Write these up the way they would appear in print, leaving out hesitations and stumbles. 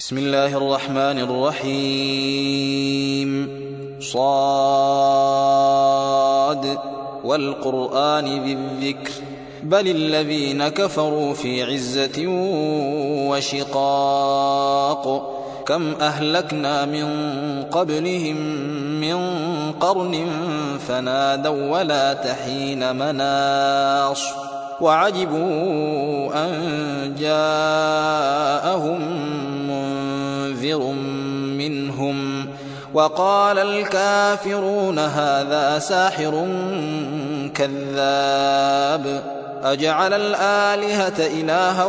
بسم الله الرحمن الرحيم. صاد والقرآن ذي الذكر بل الذين كفروا في عزة وشقاق كم أهلكنا من قبلهم من قرن فنادوا ولا تحين مناص وعجبوا أن جاءهم منذر منهم وقال الكافرون هذا ساحر كذاب أجعل الآلهة إلها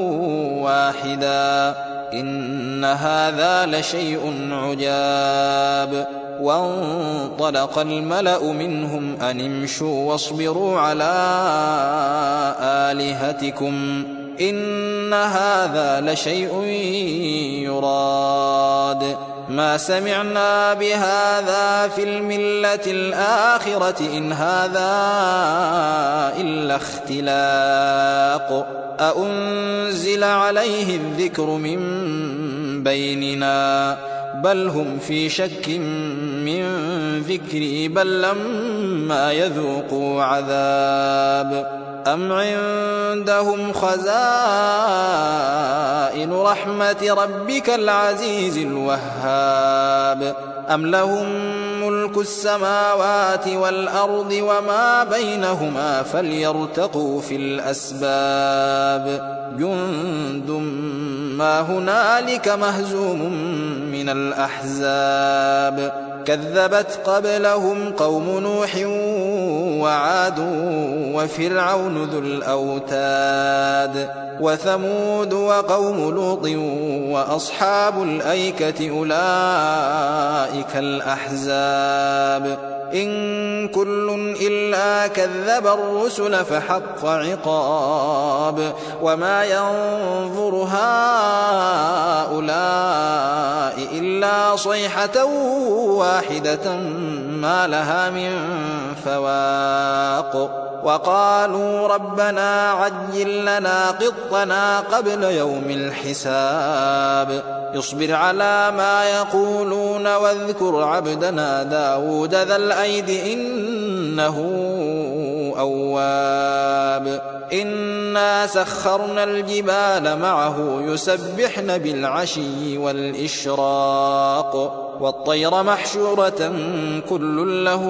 واحدا إن هذا لشيء عجاب. وانطلق الملأ منهم أن امشوا واصبروا على آلهتكم إن هذا لشيء يراد ما سمعنا بهذا في الملة الآخرة إن هذا إلا اختلاق أأنزل عليه الذكر من بيننا بل هم في شك من ذكري بل لما يذوقوا عذاب أم عندهم خزائن رحمة ربك العزيز الوهاب أم لهم ملك السماوات والأرض وما بينهما فليرتقوا في الأسباب جند ما هنالك مهزوم من الأحزاب كذبت قبلهم قوم نوح وعاد وفرعون ذو الأوتاد وثمود وقوم لوط وأصحاب الأيكة أولئك الأحزاب إن كل إلا كذب الرسل فحق عقاب وما ينظر هؤلاء إلا صيحة واحدة ما لها من فواق وقالوا ربنا عجل لنا قطنا قبل يوم الحساب اصبر على ما يقولون واذكر عبدنا داود ذا الأيد إنه أواب إنا سخرنا الجبال معه يسبحن بالعشي والإشراق والطير محشورة كل له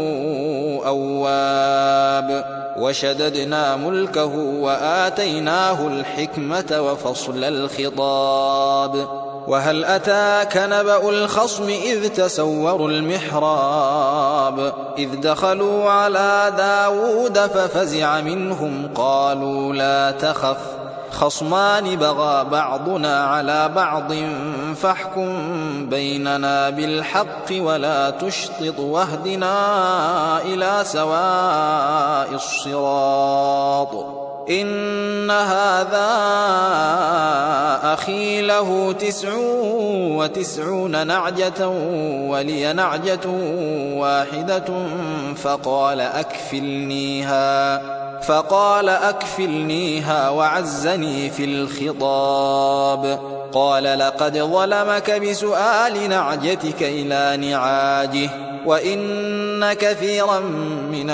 أواب وشددنا ملكه وآتيناه الحكمة وفصل الخطاب وهل أتاك نبأ الخصم إذ تسوروا المحراب إذ دخلوا على داود ففزع منهم قالوا لا تخف خصمان بغى بعضنا على بعض فاحكم بيننا بالحق ولا تشطط واهدنا إلى سواء الصراط إن هذا أخي له 99 نعجة ولي نعجة واحدة فقال أكفلنيها وعزني في الخطاب قال لقد ظلمك بسؤال نعجتك إلى نعاجه وإن كثيرا من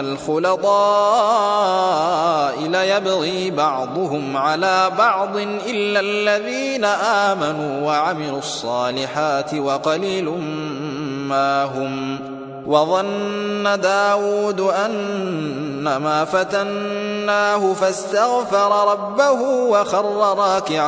الخلطاء ليبغي بعضهم على بعض إلا الذين آمنوا وعملوا الصالحات وقليل ما هم وظن داود أنما فتناه فاستغفر ربه وخر راكعا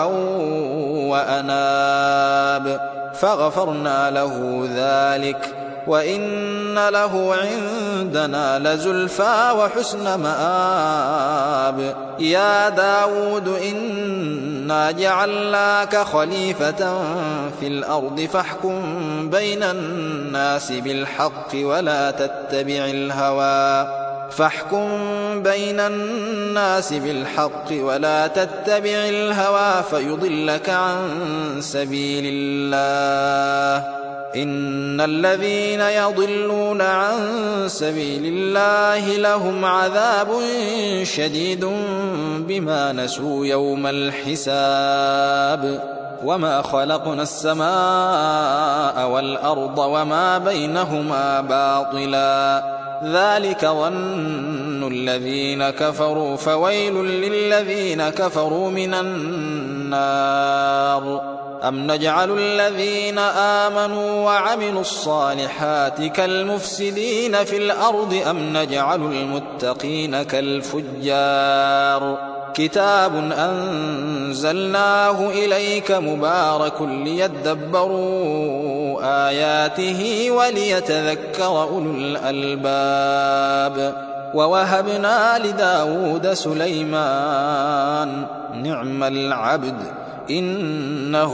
وأناب فغفرنا له ذلك وإن له عندنا لزلفى وحسن مآب يا داود إنا جعلناك خليفة في الأرض فاحكم بين الناس بالحق ولا تتبع الهوى فيضلك عن سبيل الله إن الذين يضلون عن سبيل الله لهم عذاب شديد بما نسوا يوم الحساب وما خلقنا السماء والأرض وما بينهما باطلا ذلك ظن الذين كفروا فويل للذين كفروا من النار أم نجعل الذين آمنوا وعملوا الصالحات كالمفسدين في الأرض أم نجعل المتقين كالفجار كتاب أنزلناه إليك مبارك ليدبروا آياته وليتذكر أولو الألباب ووهبنا لداود سليمان نعم العبد إنه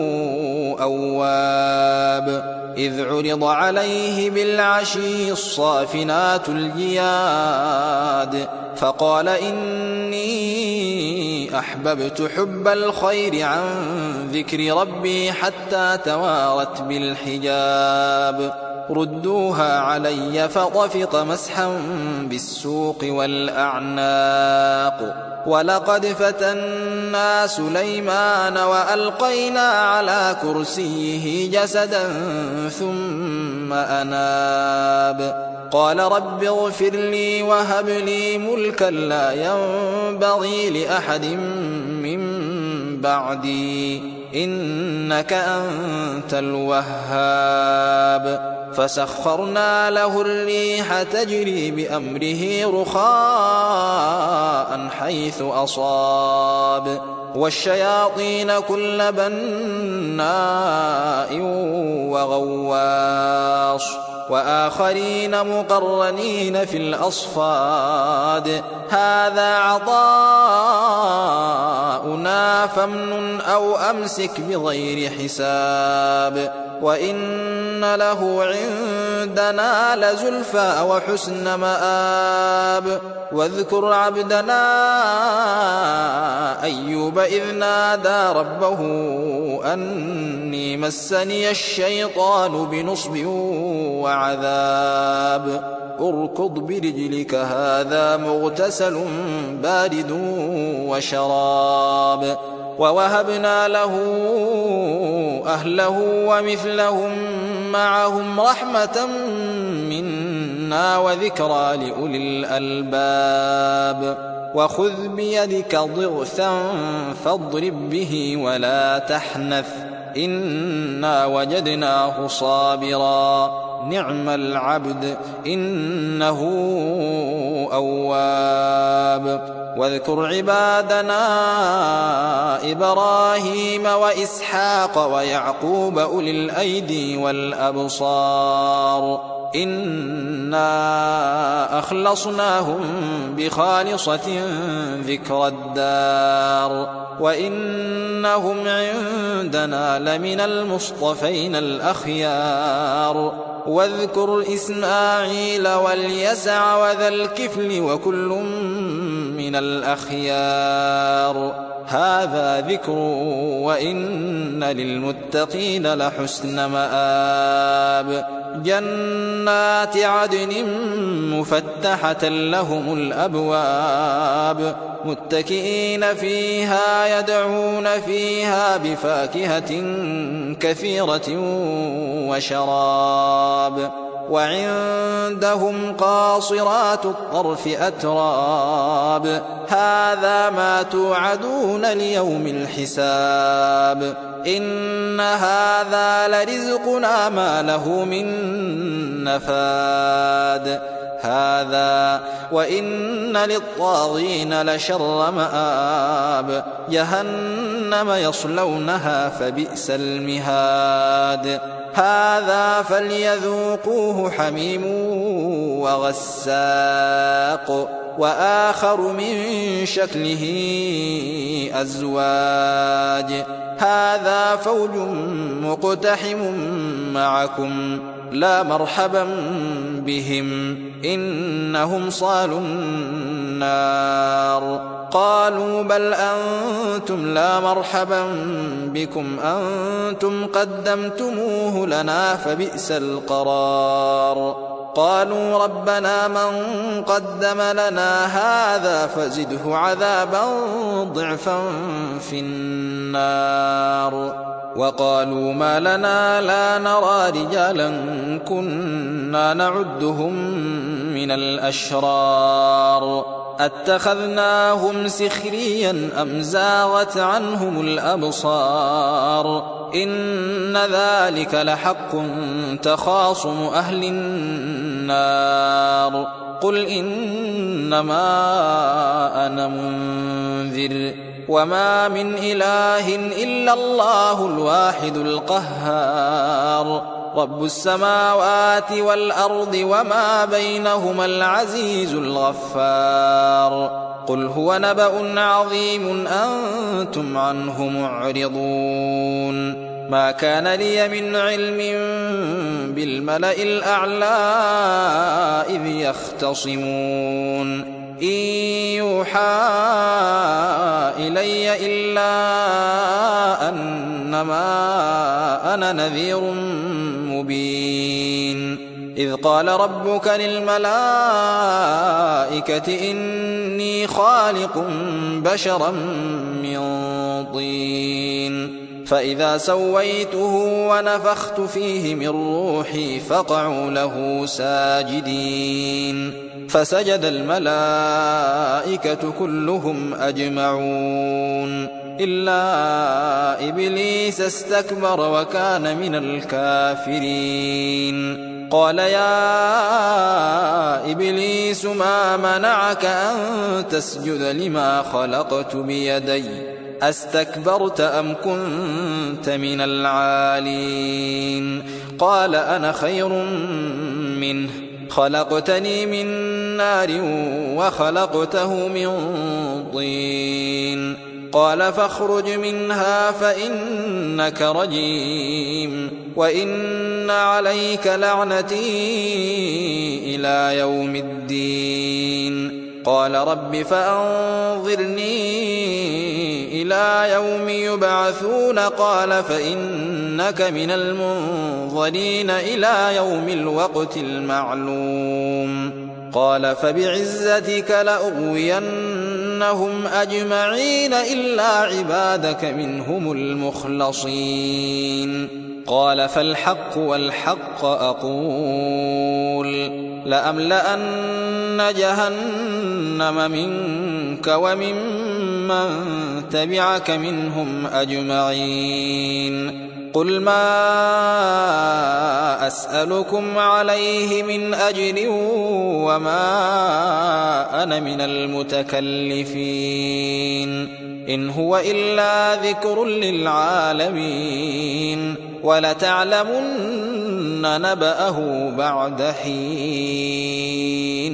أواب إذ عرض عليه بالعشي الصافنات الجياد فقال إني أحببت حب الخير عن ذكر ربي حتى توارت بالحجاب ردوها علي فطفق مسحا بالسوق والأعناق ولقد فتنا سليمان وألقينا على كرسيه جسدا ثم أناب قال رب اغفر لي وهب لي ملكا لا ينبغي لأحد من بعدي إنك أنت الوهاب فسخرنا له الريح تجري بأمره رخاء حيث أصاب والشياطين كل بناء وغواص وآخرين مقرنين في الأصفاد هذا عطاؤنا فامنن أو أمسك بغير حساب وإن له عندنا لزلفى وحسن مآب واذكر عبدنا أيوب إذ نادى ربه أني مسني الشيطان بنصب وعذاب اركض برجلك هذا مغتسل بارد وشراب ووهبنا له أهله ومثلهم معهم رحمة منا وذكرى لأولي الألباب وخذ بيدك ضغثا فاضرب به ولا تحنث إنا وجدناه صابرا نعم العبد إنه أواب واذكر عبادنا إبراهيم وإسحاق ويعقوب أولي الأيدي والأبصار إنا أخلصناهم بخالصة ذكر الدار وإنهم عندنا لمن المصطفين الأخيار واذكر إسماعيل واليسع وذا الكفل وكل من الأخيار هذا ذكر وإن للمتقين لحسن مآب جنات عدن مفتحة لهم الأبواب متكئين فيها يدعون فيها بفاكهة كثيرة وشراب وعندهم قاصرات الطرف أتراب هذا ما توعدون ليوم الحساب إن هذا لرزقنا ما له من نفاد هذا وإن للطاغين لشر مآب جهنم يصلونها فبئس المهاد هذا فليذوقوه حميم وغساق وآخر من شكله أزواج هذا فوج مقتحم معكم لا مرحبا بهم إنهم صالوا النار قالوا بل أنتم لا مرحبا بكم أنتم قدمتموه لنا فبئس القرار قالوا ربنا من قدم لنا هذا فزده عذابا ضعفا في النار. وقالوا ما لنا لا نرى رجالا كنا نعدهم من الأشرار أتخذناهم سخريا أم زاغت عنهم الأبصار إن ذلك لحق تخاصم أهل النار قل إنما أنا منذر وما من إله إلا الله الواحد القهار رب السماوات والأرض وما بينهما العزيز الغفار قل هو نبأ عظيم أنتم عنه معرضون ما كان لي من علم بالملأ الأعلى إذ يختصمون إن يوحى إلي إلا أنما أنا نذير مبين إذ قال ربك للملائكة إني خالق بشرا من طين فإذا سويته ونفخت فيه من روحي فقعوا له ساجدين فسجد الملائكة كلهم أجمعون إلا إبليس استكبر وكان من الكافرين قال يا إبليس ما منعك أن تسجد لما خلقت بيدي أستكبرت أم كنت من العالين قال أنا خير منه خلقتني من نار وخلقته من طين قال فاخرج منها فإنك رجيم وإن عليك لعنتي إلى يوم الدين قال رب فأنظرني إلى يوم يبعثون قال فإنك من المنظرين إلى يوم الوقت المعلوم قال فبعزتك لأغوينهم أجمعين إلا عبادك منهم المخلصين قال فالحق والحق أقول لأملأن جهنم منك وممن تبعك منهم أجمعين قل ما أسألكم عليه من أجر وما أنا من المتكلفين إن هو إلا ذكر للعالمين ولتعلمن نبأه بعد حين